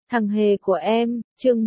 Thằng hề của em, chương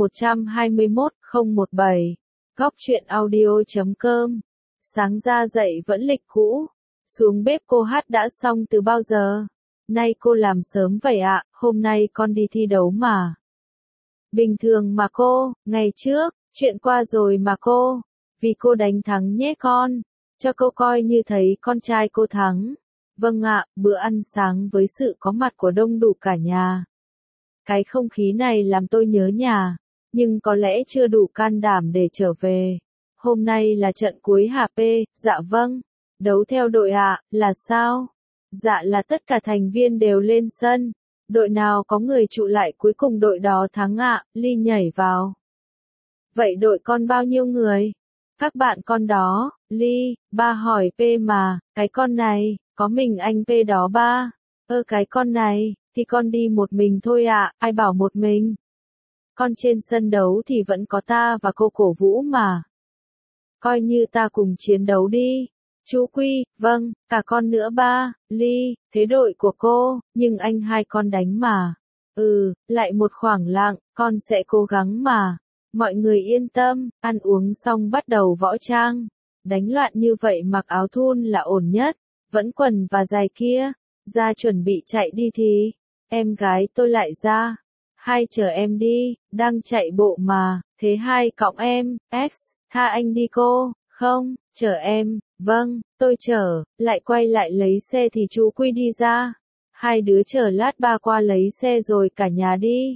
121-017, Góc truyện audio.com. Sáng ra dậy vẫn lịch cũ. Xuống bếp cô hát đã xong từ bao giờ? Nay cô làm sớm vậy ạ, hôm nay con đi thi đấu mà. Bình thường mà cô, ngày trước, chuyện qua rồi mà cô. Vì cô đánh thắng nhé con. Cho cô coi như thấy con trai cô thắng. Vâng ạ, bữa ăn sáng với sự có mặt của đông đủ cả nhà. Cái không khí này làm tôi nhớ nhà, nhưng có lẽ chưa đủ can đảm để trở về. Hôm nay là trận cuối hả P? Dạ vâng. Đấu theo đội ạ, là sao? Dạ là tất cả thành viên đều lên sân. Đội nào có người trụ lại cuối cùng đội đó thắng ạ, Ly nhảy vào. Vậy đội con bao nhiêu người? Các bạn con đó, Ly, ba hỏi P mà, cái con này, có mình anh P đó ba. Cái con này, thì con đi một mình thôi ạ, ai bảo một mình. Con trên sân đấu thì vẫn có ta và cô cổ vũ mà. Coi như ta cùng chiến đấu đi. Chú Quy, vâng, cả con nữa ba, Ly, thế đội của cô, nhưng anh hai con đánh mà. Lại một khoảng lặng, con sẽ cố gắng mà. Mọi người yên tâm, ăn uống xong bắt đầu võ trang. Đánh loạn như vậy mặc áo thun là ổn nhất, vẫn quần và giày kia. Ra chuẩn bị chạy đi thì, em gái tôi lại ra. Hai chờ em đi, đang chạy bộ mà, thế hai cõng em, X, tha anh đi cô, không, chờ em, vâng, tôi chờ, lại quay lại lấy xe thì chú Quy đi ra. Hai đứa chờ lát ba qua lấy xe rồi cả nhà đi.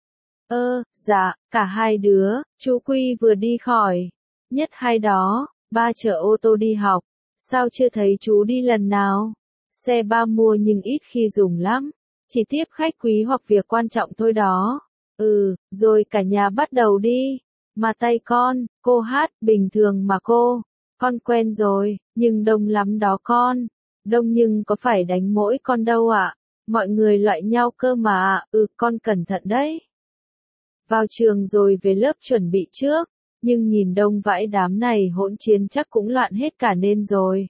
Dạ, cả hai đứa, chú Quy vừa đi khỏi. Nhất hai đó, ba chở ô tô đi học, sao chưa thấy chú đi lần nào? Xe ba mua nhưng ít khi dùng lắm, chỉ tiếp khách quý hoặc việc quan trọng thôi đó. Rồi cả nhà bắt đầu đi. Mà tay con, cô hát, bình thường mà cô. Con quen rồi, nhưng đông lắm đó con. Đông nhưng có phải đánh mỗi con đâu ạ? Mọi người loại nhau cơ mà. Con cẩn thận đấy. Vào trường rồi về lớp chuẩn bị trước, nhưng nhìn đông vãi đám này hỗn chiến chắc cũng loạn hết cả nên rồi.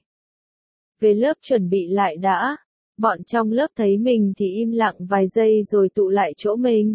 Về lớp chuẩn bị lại đã. Bọn trong lớp thấy mình thì im lặng vài giây rồi tụ lại chỗ mình.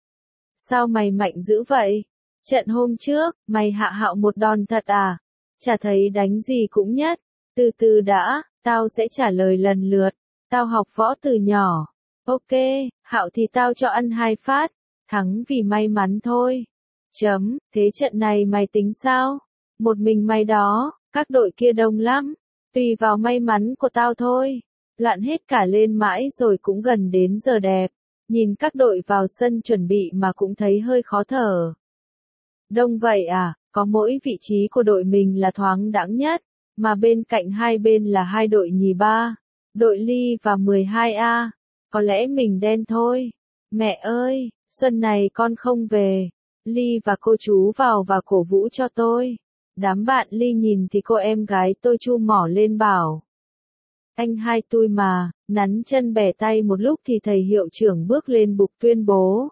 Sao mày mạnh dữ vậy? Trận hôm trước, mày hạ Hạo một đòn thật à? Chả thấy đánh gì cũng nhất. Từ từ đã, tao sẽ trả lời lần lượt. Tao học võ từ nhỏ. Ok, Hạo thì tao cho ăn 2 phát. Thắng vì may mắn thôi. Thế trận này mày tính sao? Một mình mày đó, các đội kia đông lắm. Tùy vào may mắn của tao thôi. Loạn hết cả lên mãi rồi cũng gần đến giờ đẹp. Nhìn các đội vào sân chuẩn bị mà cũng thấy hơi khó thở. Đông vậy à, có mỗi vị trí của đội mình là thoáng đãng nhất, mà bên cạnh hai bên là hai đội nhì ba, đội Ly và 12A. Có lẽ mình đen thôi. Mẹ ơi, xuân này con không về. Ly và cô chú vào và cổ vũ cho tôi. Đám bạn Ly nhìn thì cô em gái tôi chu mỏ lên bảo. Anh hai tôi mà, nắn chân bẻ tay một lúc thì thầy hiệu trưởng bước lên bục tuyên bố.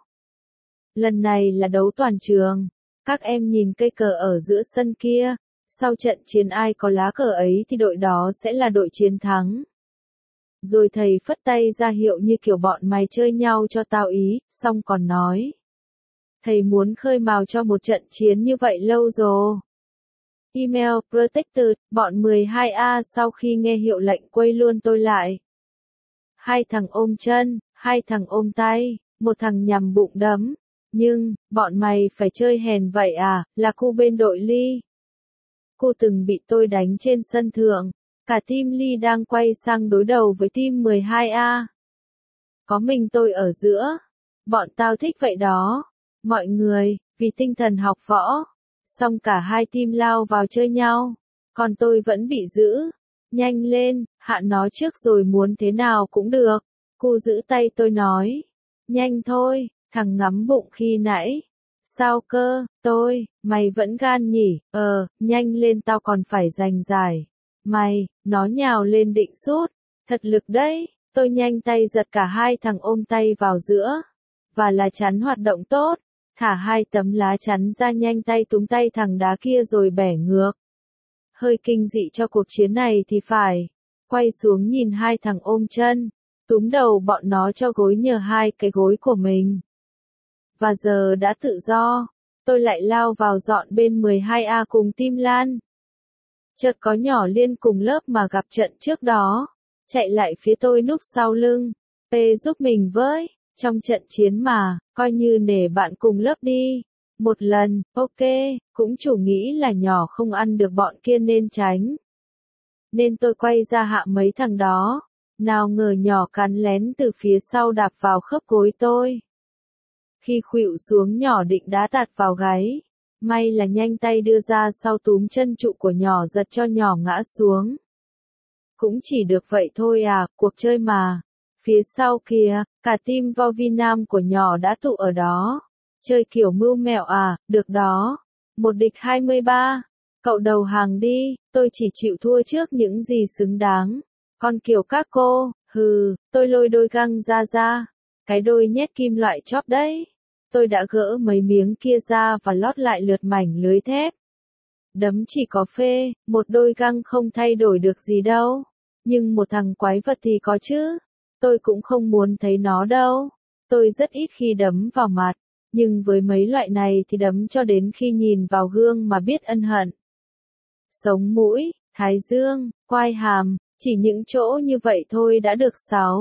Lần này là đấu toàn trường. Các em nhìn cây cờ ở giữa sân kia. Sau trận chiến ai có lá cờ ấy thì đội đó sẽ là đội chiến thắng. Rồi thầy phất tay ra hiệu như kiểu bọn mày chơi nhau cho tao ý, xong còn nói. Thầy muốn khơi mào cho một trận chiến như vậy lâu rồi. Email, Protected, bọn 12A sau khi nghe hiệu lệnh quay luôn tôi lại. 2 thằng ôm chân, 2 thằng ôm tay, 1 thằng nhằm bụng đấm. Nhưng, bọn mày phải chơi hèn vậy à, là cô bên đội Ly. Cô từng bị tôi đánh trên sân thượng. Cả team Ly đang quay sang đối đầu với team 12A. Có mình tôi ở giữa. Bọn tao thích vậy đó. Mọi người, vì tinh thần học võ. Xong cả hai team lao vào chơi nhau. Còn tôi vẫn bị giữ. Nhanh lên, hạ nó trước rồi muốn thế nào cũng được. Cô giữ tay tôi nói. Nhanh thôi, thằng ngắm bụng khi nãy. Sao cơ, mày vẫn gan nhỉ, nhanh lên tao còn phải giành giải. Mày, nó nhào lên định sút. Thật lực đấy, tôi nhanh tay giật cả hai thằng ôm tay vào giữa. Và lá chắn hoạt động tốt. Thả 2 tấm lá chắn ra nhanh tay túm tay thằng đá kia rồi bẻ ngược. Hơi kinh dị cho cuộc chiến này thì phải. Quay xuống nhìn 2 thằng ôm chân. Túm đầu bọn nó cho gối nhờ 2 cái gối của mình. và giờ đã tự do. Tôi lại lao vào dọn bên 12A cùng Tim Lan. Chợt có nhỏ Liên cùng lớp mà gặp trận trước đó, chạy lại phía tôi núp sau lưng. P giúp mình với, trong trận chiến mà, coi như nể bạn cùng lớp đi. Một lần, ok, cũng chủ nghĩ là nhỏ không ăn được bọn kia nên tránh. Nên tôi quay ra hạ mấy thằng đó. Nào ngờ nhỏ cắn lén từ phía sau đạp vào khớp gối tôi. Khi khuỵu xuống nhỏ định đá tạt vào gáy. May là nhanh tay đưa ra sau túm chân trụ của nhỏ giật cho nhỏ ngã xuống. Cũng chỉ được vậy thôi à, cuộc chơi mà. Phía sau kia, cả team Vovinam của nhỏ đã tụ ở đó. Chơi kiểu mưu mẹo à, được đó. 1-23. Cậu đầu hàng đi, tôi chỉ chịu thua trước những gì xứng đáng. Còn kiểu các cô, tôi lôi đôi găng ra. Cái đôi nhét kim loại chóp đấy. Tôi đã gỡ mấy miếng kia ra và lót lại lượt mảnh lưới thép. Đấm chỉ có phê, một đôi găng không thay đổi được gì đâu. Nhưng một thằng quái vật thì có chứ. Tôi cũng không muốn thấy nó đâu. Tôi rất ít khi đấm vào mặt. Nhưng với mấy loại này thì đấm cho đến khi nhìn vào gương mà biết ân hận. Sống mũi, thái dương, quai hàm, chỉ những chỗ như vậy thôi đã được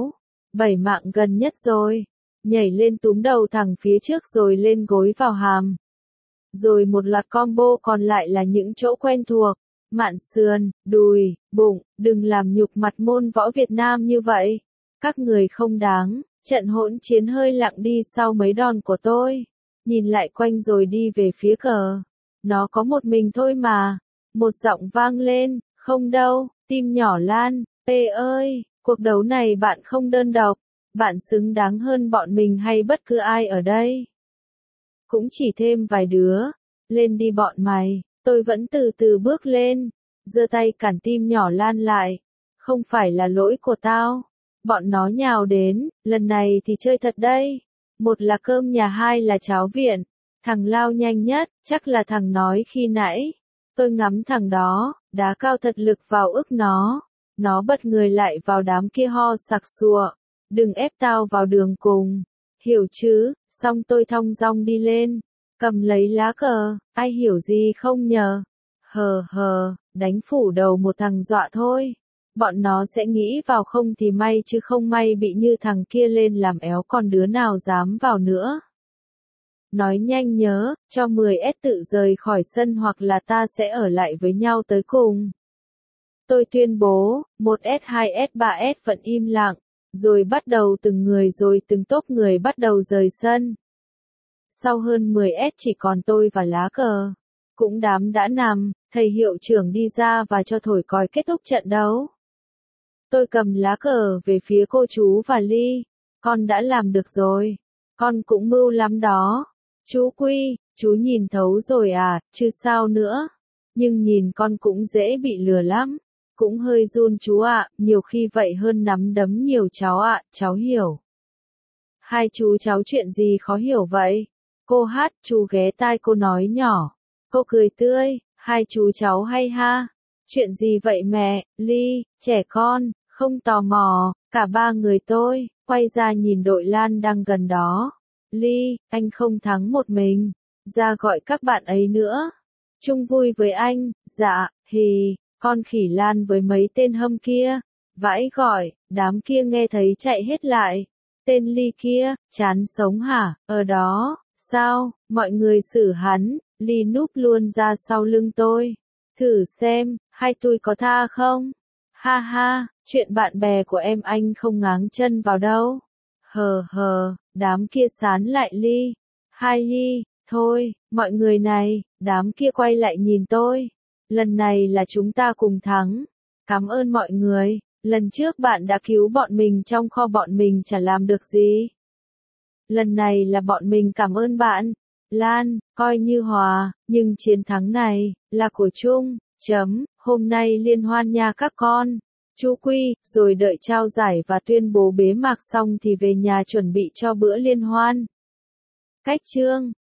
7 mạng gần nhất rồi. Nhảy lên túm đầu thằng phía trước rồi lên gối vào hàm. Rồi một loạt combo còn lại là những chỗ quen thuộc. Mạn sườn, đùi, bụng, đừng làm nhục mặt môn võ Việt Nam như vậy. Các người không đáng. Trận hỗn chiến hơi lặng đi sau mấy đòn của tôi. Nhìn lại quanh rồi đi về phía cờ. Nó có một mình thôi mà. Một giọng vang lên, không đâu, Tim nhỏ Lan, P ơi, cuộc đấu này bạn không đơn độc. Bạn xứng đáng hơn bọn mình hay bất cứ ai ở đây. Cũng chỉ thêm vài đứa. Lên đi bọn mày. Tôi vẫn từ từ bước lên. Giơ tay cản Tim nhỏ Lan lại. Không phải là lỗi của tao. Bọn nó nhào đến, lần này thì chơi thật đây. Một là cơm nhà, hai là cháo viện. Thằng lao nhanh nhất, chắc là thằng nói khi nãy. Tôi ngắm thằng đó, đá cao thật lực vào ức nó. Nó bật người lại vào đám kia ho sặc sụa. Đừng ép tao vào đường cùng. Hiểu chứ, xong tôi thong dong đi lên. Cầm lấy lá cờ, ai hiểu gì không nhờ. Đánh phủ đầu một thằng dọa thôi. Bọn nó sẽ nghĩ vào không thì may chứ không may bị như thằng kia lên làm éo còn đứa nào dám vào nữa. Nói nhanh nhớ, cho 10S tự rời khỏi sân hoặc là ta sẽ ở lại với nhau tới cùng. Tôi tuyên bố, 1S 2S 3S vẫn im lặng, rồi bắt đầu từng người rồi từng tốp người bắt đầu rời sân. Sau hơn 10S chỉ còn tôi và lá cờ. Cũng đám đã nằm, thầy hiệu trưởng đi ra và cho thổi còi kết thúc trận đấu. Tôi cầm lá cờ về phía cô chú và Ly. Con đã làm được rồi. Con cũng mưu lắm đó. Chú Quy, chú nhìn thấu rồi à, chứ sao nữa. Nhưng nhìn con cũng dễ bị lừa lắm. Cũng hơi run chú ạ, nhiều khi vậy hơn nắm đấm nhiều cháu ạ, cháu hiểu. Hai chú cháu chuyện gì khó hiểu vậy? Cô hát, chú ghé tai cô nói nhỏ. Cô cười tươi, hai chú cháu hay ha. Chuyện gì vậy mẹ, Ly, trẻ con, không tò mò, cả ba người tôi, quay ra nhìn đội Lan đang gần đó. Ly, anh không thắng một mình, ra gọi các bạn ấy nữa. Chung vui với anh, dạ, con khỉ Lan với mấy tên hâm kia. Vãi gọi, đám kia nghe thấy chạy hết lại. Tên Ly kia, chán sống hả, ở đó, sao, mọi người xử hắn, Ly núp luôn ra sau lưng tôi. Thử xem, hai tôi có tha không? Ha ha, chuyện bạn bè của em anh không ngáng chân vào đâu. Đám kia sán lại Ly. Hai Ly, thôi, mọi người này, đám kia quay lại nhìn tôi. Lần này là chúng ta cùng thắng. Cảm ơn mọi người, lần trước bạn đã cứu bọn mình trong kho bọn mình chả làm được gì. Lần này là bọn mình cảm ơn bạn. Lan, coi như hòa, nhưng chiến thắng này, là của chung, hôm nay liên hoan nha các con. Chú Quy, rồi đợi trao giải và tuyên bố bế mạc xong thì về nhà chuẩn bị cho bữa liên hoan. Cách chương